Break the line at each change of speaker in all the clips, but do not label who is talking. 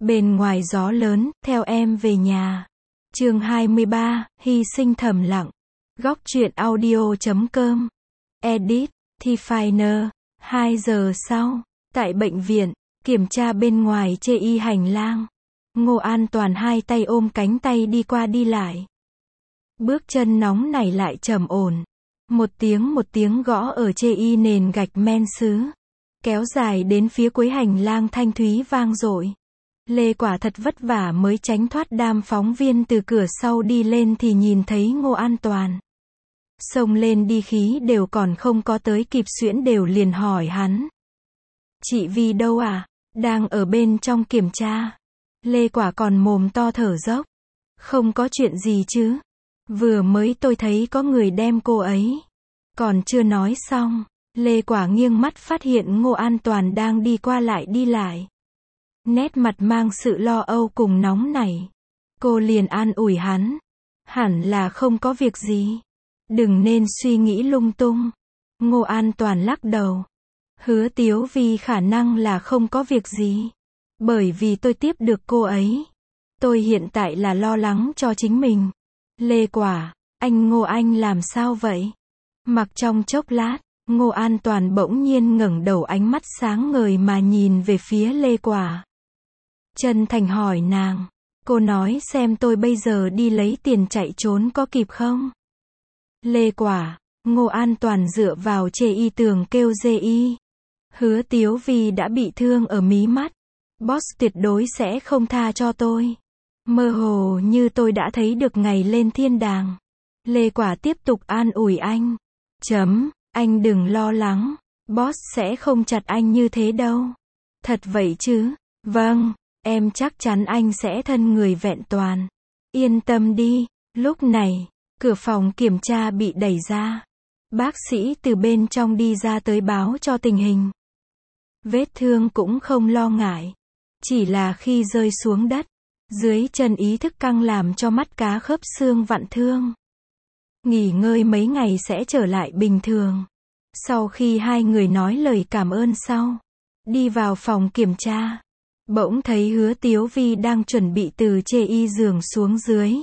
Bên ngoài gió lớn, theo em về nhà. Chương 23, hy sinh thầm lặng. Góc truyện audio.com. Edit, T-Finer. 2 giờ sau, tại bệnh viện, kiểm tra bên ngoài chê y hành lang. Ngô An Toàn hai tay ôm cánh tay đi qua đi lại. Bước chân nóng nảy lại trầm ổn. Một tiếng gõ ở chê y nền gạch men sứ. Kéo dài đến phía cuối hành lang thanh thúy vang dội. Lê Quả thật vất vả mới tránh thoát đám phóng viên từ cửa sau đi lên thì nhìn thấy Ngô An Toàn. Xông lên đi khí đều còn không có tới kịp xuyễn đều liền hỏi hắn. Chị Vi đâu à? Đang ở bên trong kiểm tra. Lê Quả còn mồm to thở dốc. Không có chuyện gì chứ? Vừa mới tôi thấy có người đem cô ấy. Còn chưa nói xong, Lê Quả nghiêng mắt phát hiện Ngô An Toàn đang đi qua lại đi lại. Nét mặt mang sự lo âu cùng nóng nảy. Cô liền an ủi hắn. Hẳn là không có việc gì. Đừng nên suy nghĩ lung tung. Ngô An Toàn lắc đầu. Hứa Tiếu Vi khả năng là không có việc gì. Bởi vì tôi tiếp được cô ấy. Tôi hiện tại là lo lắng cho chính mình. Lê Quả, anh Ngô anh làm sao vậy? Mặc trong chốc lát, Ngô An Toàn bỗng nhiên ngẩng đầu ánh mắt sáng ngời mà nhìn về phía Lê Quả. Chân thành hỏi nàng. Cô nói xem tôi bây giờ đi lấy tiền chạy trốn có kịp không? Lê Quả, Ngô An Toàn dựa vào chê y tường kêu dê y. Hứa Tiếu Vi đã bị thương ở mí mắt. Boss tuyệt đối sẽ không tha cho tôi. Mơ hồ như tôi đã thấy được ngày lên thiên đàng. Lê Quả tiếp tục an ủi anh. Anh đừng lo lắng. Boss sẽ không chặt anh như thế đâu. Thật vậy chứ? Vâng, em chắc chắn anh sẽ thân người vẹn toàn. Yên tâm đi. Lúc này, cửa phòng kiểm tra bị đẩy ra. Bác sĩ từ bên trong đi ra tới báo cho tình hình. Vết thương cũng không lo ngại. Chỉ là khi rơi xuống đất, dưới chân ý thức căng làm cho mắt cá khớp xương vặn thương. Nghỉ ngơi mấy ngày sẽ trở lại bình thường. Sau khi hai người nói lời cảm ơn sau, đi vào phòng kiểm tra, bỗng thấy Hứa Tiếu Vi đang chuẩn bị từ chê y giường xuống dưới.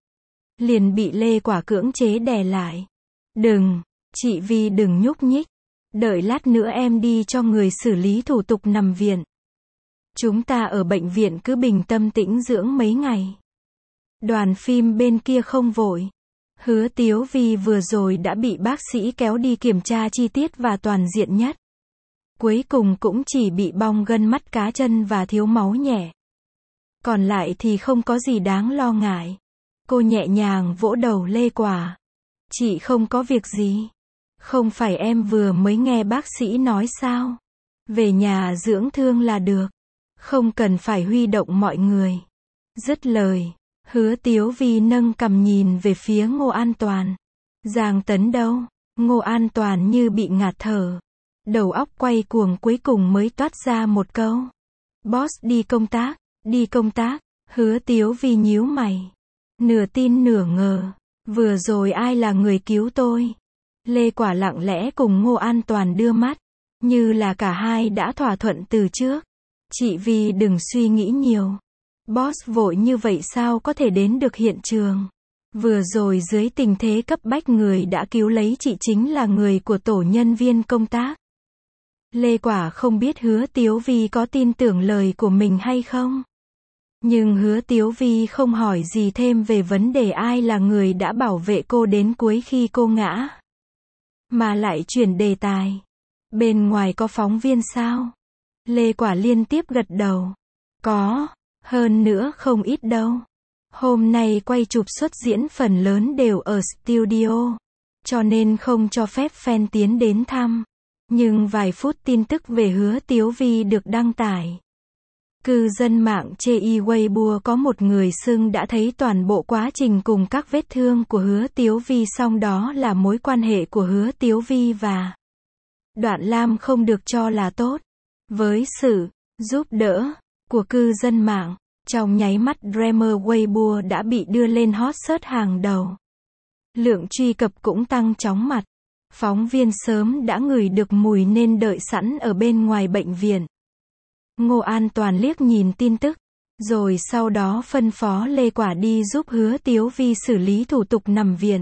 Liền bị Lê Quả cưỡng chế đè lại. Đừng, chị Vi đừng nhúc nhích. Đợi lát nữa em đi cho người xử lý thủ tục nằm viện. Chúng ta ở bệnh viện cứ bình tâm tĩnh dưỡng mấy ngày. Đoàn phim bên kia không vội. Hứa Tiếu Vi vừa rồi đã bị bác sĩ kéo đi kiểm tra chi tiết và toàn diện nhất. Cuối cùng cũng chỉ bị bong gân mắt cá chân và thiếu máu nhẹ. Còn lại thì không có gì đáng lo ngại. Cô nhẹ nhàng vỗ đầu Lê Quả. Chị không có việc gì. Không phải em vừa mới nghe bác sĩ nói sao? Về nhà dưỡng thương là được. Không cần phải huy động mọi người. Dứt lời, Hứa Tiếu Vi nâng cằm nhìn về phía Ngô An Toàn. Giang Tấn đâu? Ngô An Toàn như bị ngạt thở. Đầu óc quay cuồng cuối cùng mới toát ra một câu. Boss đi công tác. Hứa Tiếu Vi nhíu mày. Nửa tin nửa ngờ. Vừa rồi ai là người cứu tôi? Lê Quả lặng lẽ cùng Ngô An Toàn đưa mắt. Như là cả hai đã thỏa thuận từ trước. Chị Vi đừng suy nghĩ nhiều. Boss vội như vậy sao có thể đến được hiện trường. Vừa rồi dưới tình thế cấp bách người đã cứu lấy chị chính là người của tổ nhân viên công tác. Lê Quả không biết Hứa Tiếu Vi có tin tưởng lời của mình hay không. Nhưng Hứa Tiếu Vi không hỏi gì thêm về vấn đề ai là người đã bảo vệ cô đến cuối khi cô ngã. Mà lại chuyển đề tài. Bên ngoài có phóng viên sao? Lê Quả liên tiếp gật đầu. Có, hơn nữa không ít đâu. Hôm nay quay chụp xuất diễn phần lớn đều ở studio. Cho nên không cho phép fan tiến đến thăm. Nhưng vài phút tin tức về Hứa Tiếu Vi được đăng tải. Cư dân mạng chê y Weibo có một người xưng đã thấy toàn bộ quá trình cùng các vết thương của Hứa Tiếu Vi, song đó là mối quan hệ của Hứa Tiếu Vi và Đoạn Lam không được cho là tốt. Với sự giúp đỡ của cư dân mạng, trong nháy mắt Dreamer Weibo đã bị đưa lên hot search hàng đầu. Lượng truy cập cũng tăng chóng mặt. Phóng viên sớm đã ngửi được mùi nên đợi sẵn ở bên ngoài bệnh viện. Ngô An Toàn liếc nhìn tin tức, Rồi sau đó phân phó Lê Quả đi giúp Hứa Tiếu Vi xử lý thủ tục nằm viện.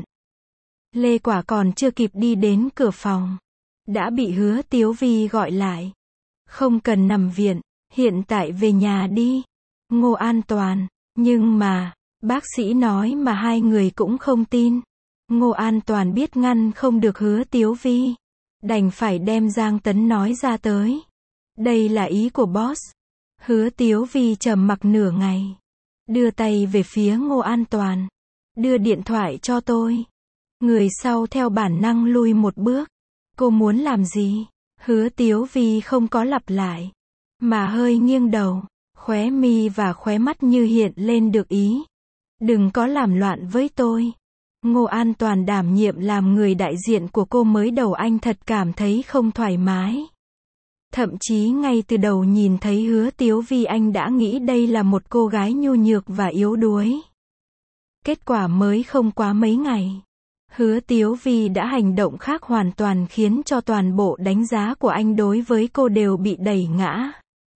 Lê Quả còn chưa kịp đi đến cửa phòng, đã bị Hứa Tiếu Vi gọi lại. Không cần nằm viện, hiện tại về nhà đi. Ngô An Toàn, nhưng mà, bác sĩ nói mà hai người cũng không tin. Ngô An Toàn biết ngăn không được Hứa Tiếu Vi, đành phải đem Giang Tấn nói ra tới. Đây là ý của boss. Hứa Tiếu Vi trầm mặc nửa ngày, đưa tay về phía Ngô An Toàn. Đưa điện thoại cho tôi. Người sau theo bản năng lui một bước. Cô muốn làm gì? Hứa Tiếu Vi không có lặp lại, mà hơi nghiêng đầu, khóe mi và khóe mắt như hiện lên được ý. Đừng có làm loạn với tôi. Ngô An Toàn đảm nhiệm làm người đại diện của cô mới đầu, anh thật cảm thấy không thoải mái. Thậm chí ngay từ đầu nhìn thấy Hứa Tiếu Vi anh đã nghĩ đây là một cô gái nhu nhược và yếu đuối. Kết quả mới không quá mấy ngày, Hứa Tiếu Vi đã hành động khác hoàn toàn khiến cho toàn bộ đánh giá của anh đối với cô đều bị đẩy ngã.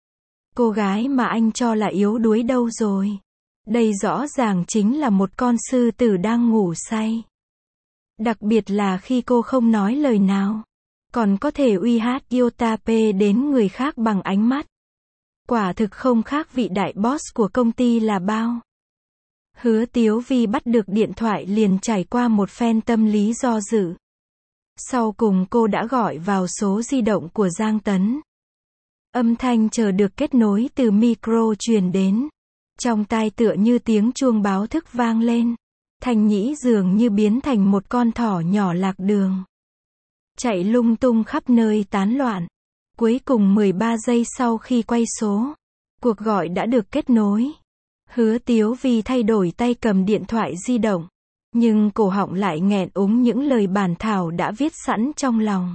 Cô gái mà anh cho là yếu đuối đâu rồi? Đây rõ ràng chính là một con sư tử đang ngủ say. Đặc biệt là khi cô không nói lời nào, còn có thể uy hát Yotape đến người khác bằng ánh mắt. Quả thực không khác vị đại boss của công ty là bao. Hứa Tiếu Vi bắt được điện thoại liền trải qua một phen tâm lý do dự. Sau cùng cô đã gọi vào số di động của Giang Tấn. Âm thanh chờ được kết nối từ micro truyền đến. Trong tai tựa như tiếng chuông báo thức vang lên. Thành Nhĩ dường như biến thành một con thỏ nhỏ lạc đường, chạy lung tung khắp nơi tán loạn. Cuối cùng 13 giây sau khi quay số, cuộc gọi đã được kết nối. Hứa Tiếu Vi thay đổi tay cầm điện thoại di động, nhưng cổ họng lại nghẹn úng những lời bản thảo đã viết sẵn trong lòng.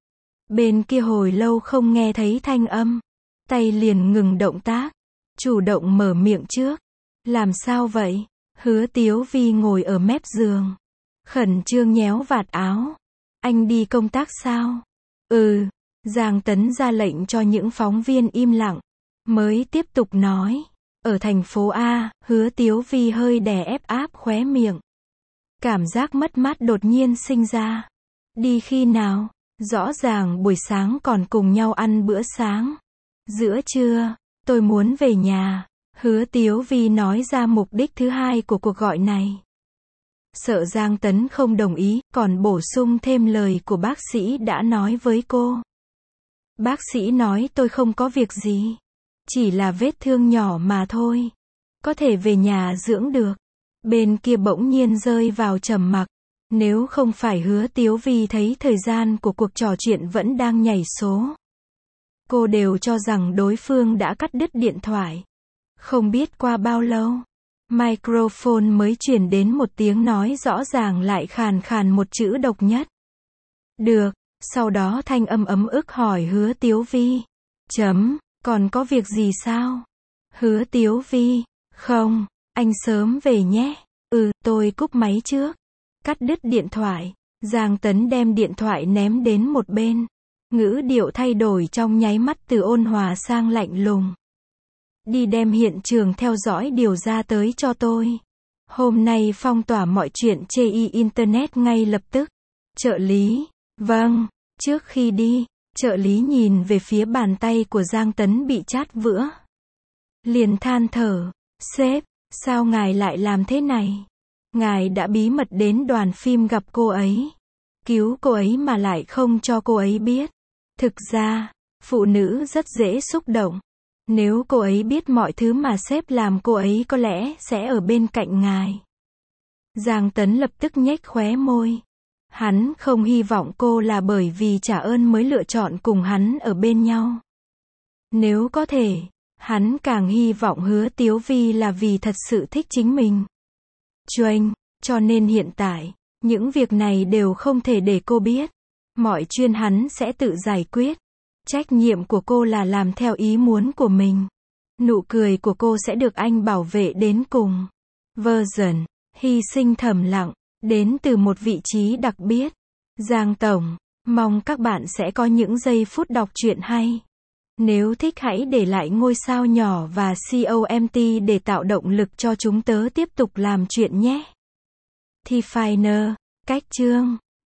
Bên kia hồi lâu không nghe thấy thanh âm, tay liền ngừng động tác, chủ động mở miệng trước. Làm sao vậy? Hứa Tiếu Vi ngồi ở mép giường, khẩn trương nhéo vạt áo. Anh đi công tác sao? Ừ. Giang Tấn ra lệnh cho những phóng viên im lặng, mới tiếp tục nói. Ở thành phố A. Hứa Tiếu Vi hơi đè ép áp khóe miệng. Cảm giác mất mát đột nhiên sinh ra. Đi khi nào? Rõ ràng buổi sáng còn cùng nhau ăn bữa sáng. Giữa trưa, tôi muốn về nhà. Hứa Tiếu Vi nói ra mục đích thứ hai của cuộc gọi này. Sợ Giang Tấn không đồng ý, còn bổ sung thêm lời của bác sĩ đã nói với cô. Bác sĩ nói tôi không có việc gì, chỉ là vết thương nhỏ mà thôi, có thể về nhà dưỡng được. Bên kia bỗng nhiên rơi vào trầm mặc. Nếu không phải Hứa Tiếu Vi thấy thời gian của cuộc trò chuyện vẫn đang nhảy số, cô đều cho rằng đối phương đã cắt đứt điện thoại. Không biết qua bao lâu, microphone mới truyền đến một tiếng nói rõ ràng lại khàn khàn một chữ độc nhất. Được. Sau đó thanh âm ấm ức hỏi Hứa Tiếu Vi. Còn có việc gì sao? Hứa Tiếu Vi. Không, anh sớm về nhé. Tôi cúp máy trước. Cắt đứt điện thoại. Giang Tấn đem điện thoại ném đến một bên. Ngữ điệu thay đổi trong nháy mắt từ ôn hòa sang lạnh lùng. Đi đem hiện trường theo dõi điều ra tới cho tôi. Hôm nay phong tỏa mọi chuyện chê internet ngay lập tức. Trợ lý. Vâng. Trước khi đi, trợ lý nhìn về phía bàn tay của Giang Tấn bị chát vữa. Liền than thở. Sếp, sao ngài lại làm thế này? Ngài đã bí mật đến đoàn phim gặp cô ấy, cứu cô ấy mà lại không cho cô ấy biết. Thực ra, phụ nữ rất dễ xúc động. Nếu cô ấy biết mọi thứ mà sếp làm cô ấy có lẽ sẽ ở bên cạnh ngài. Giang Tấn lập tức nhếch khóe môi. Hắn không hy vọng cô là bởi vì trả ơn mới lựa chọn cùng hắn ở bên nhau. Nếu có thể, hắn càng hy vọng Hứa Tiếu Vi là vì thật sự thích chính mình. Cho nên hiện tại, những việc này đều không thể để cô biết. Mọi chuyện hắn sẽ tự giải quyết. Trách nhiệm của cô là làm theo ý muốn của mình. Nụ cười của cô sẽ được anh bảo vệ đến cùng. Version, hy sinh thầm lặng, đến từ một vị trí đặc biệt. Giang Tổng, mong các bạn sẽ có những giây phút đọc truyện hay. Nếu thích hãy để lại ngôi sao nhỏ và comment để tạo động lực cho chúng tớ tiếp tục làm chuyện nhé. Definer, cách chương